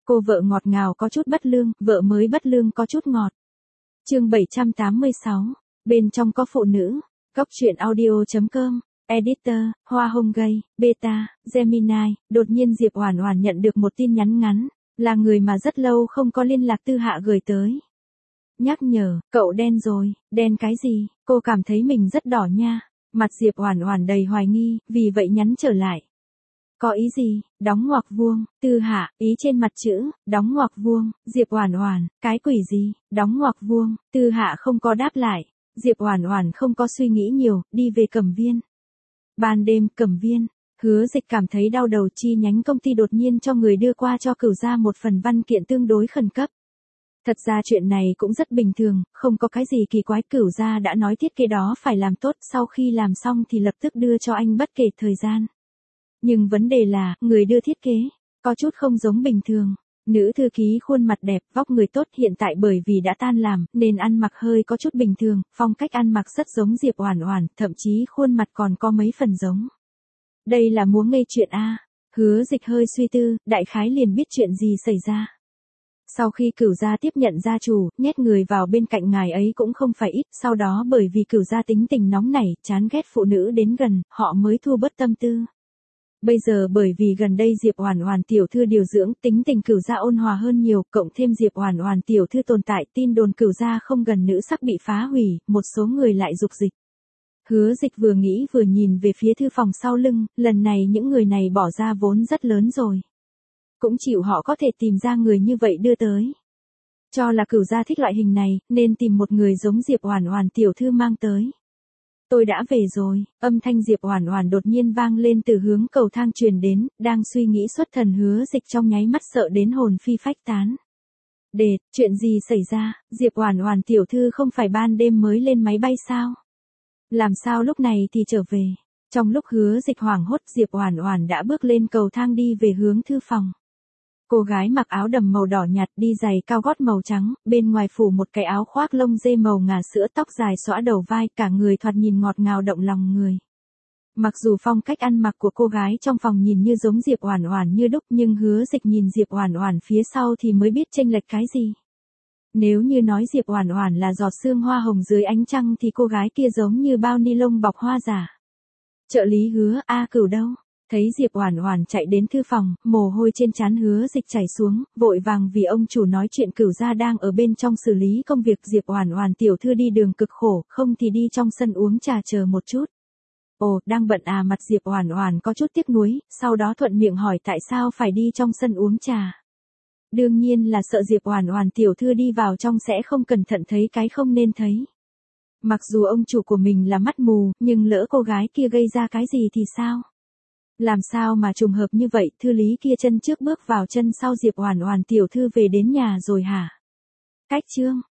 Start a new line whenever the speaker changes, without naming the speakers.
Cô vợ ngọt ngào có chút bất lương, vợ mới bất lương có chút ngọt. Chương 786, bên trong có phụ nữ. Góc truyện audio.com. Editor, Hoa Hồng Gay, Beta, Gemini. Đột nhiên Diệp Oản Oản nhận được một tin nhắn ngắn, là người mà rất lâu không có liên lạc Tư Hạ gửi tới. Nhắc nhở, cậu đen rồi. Đen cái gì? Cô cảm thấy mình rất đỏ nha. Mặt Diệp Oản Oản đầy hoài nghi, vì vậy nhắn trở lại. Có ý gì? Đóng ngoặc vuông. Tư Hạ, ý trên mặt chữ, đóng ngoặc vuông. Diệp Oản Oản, cái quỷ gì? Đóng ngoặc vuông. Tư Hạ không có đáp lại. Diệp Oản Oản không có suy nghĩ nhiều, đi về Cẩm Viên. Ban đêm, Cẩm Viên. Hứa Dịch cảm thấy đau đầu, chi nhánh công ty đột nhiên cho người đưa qua cho Cửu gia một phần văn kiện tương đối khẩn cấp. Thật ra chuyện này cũng rất bình thường, không có cái gì kỳ quái, Cửu gia đã nói thiết kế đó phải làm tốt, sau khi làm xong thì lập tức đưa cho anh bất kể thời gian. Nhưng vấn đề là, người đưa thiết kế, có chút không giống bình thường. Nữ thư ký khuôn mặt đẹp, vóc người tốt, hiện tại bởi vì đã tan làm, nên ăn mặc hơi có chút bình thường, phong cách ăn mặc rất giống Diệp Oản Oản, thậm chí khuôn mặt còn có mấy phần giống. Đây là muốn ngây chuyện a? Hứa Dịch hơi suy tư, đại khái liền biết chuyện gì xảy ra. Sau khi Cửu gia tiếp nhận gia chủ, nhét người vào bên cạnh ngài ấy cũng không phải ít, sau đó bởi vì Cửu gia tính tình nóng nảy, chán ghét phụ nữ đến gần, họ mới thua bớt tâm tư. Bây giờ bởi vì gần đây Diệp Oản Oản tiểu thư điều dưỡng, tính tình Cửu gia ôn hòa hơn nhiều, cộng thêm Diệp Oản Oản tiểu thư tồn tại, tin đồn Cửu gia không gần nữ sắc bị phá hủy, một số người lại dục dịch. Hứa Dịch vừa nghĩ vừa nhìn về phía thư phòng sau lưng, lần này những người này bỏ ra vốn rất lớn rồi. Cũng chịu họ có thể tìm ra người như vậy đưa tới. Cho là Cửu gia thích loại hình này, nên tìm một người giống Diệp Oản Oản tiểu thư mang tới. Tôi đã về rồi, âm thanh Diệp Oản Oản đột nhiên vang lên từ hướng cầu thang truyền đến, đang suy nghĩ xuất thần Hứa Dịch trong nháy mắt sợ đến hồn phi phách tán. Đệt, chuyện gì xảy ra, Diệp Oản Oản tiểu thư không phải ban đêm mới lên máy bay sao? Làm sao lúc này thì trở về? Trong lúc Hứa Dịch hoảng hốt, Diệp Oản Oản đã bước lên cầu thang đi về hướng thư phòng. Cô gái mặc áo đầm màu đỏ nhạt, đi giày cao gót màu trắng, bên ngoài phủ một cái áo khoác lông dê màu ngà sữa, tóc dài xõa đầu vai, cả người thoạt nhìn ngọt ngào động lòng người. Mặc dù phong cách ăn mặc của cô gái trong phòng nhìn như giống Diệp Oản Oản như đúc, nhưng Hứa Dịch nhìn Diệp Oản Oản phía sau thì mới biết chênh lệch cái gì. Nếu như nói Diệp Oản Oản là giọt sương hoa hồng dưới ánh trăng thì cô gái kia giống như bao ni lông bọc hoa giả. Trợ lý Hứa, A Cửu đâu? Thấy Diệp Oản Oản chạy đến thư phòng, mồ hôi trên trán Hứa Dịch chảy xuống, vội vàng vì ông chủ nói chuyện Cửu gia đang ở bên trong xử lý công việc, Diệp Oản Oản tiểu thư đi đường cực khổ, không thì đi trong sân uống trà chờ một chút. Ồ, đang bận à? Mặt Diệp Oản Oản có chút tiếc nuối, sau đó thuận miệng hỏi tại sao phải đi trong sân uống trà. Đương nhiên là sợ Diệp Oản Oản tiểu thư đi vào trong sẽ không cẩn thận thấy cái không nên thấy. Mặc dù ông chủ của mình là mắt mù, nhưng lỡ cô gái kia gây ra cái gì thì sao? Làm sao mà trùng hợp như vậy, thư lý kia chân trước bước vào chân sau Diệp Oản Oản tiểu thư về đến nhà rồi hả? Cách chương,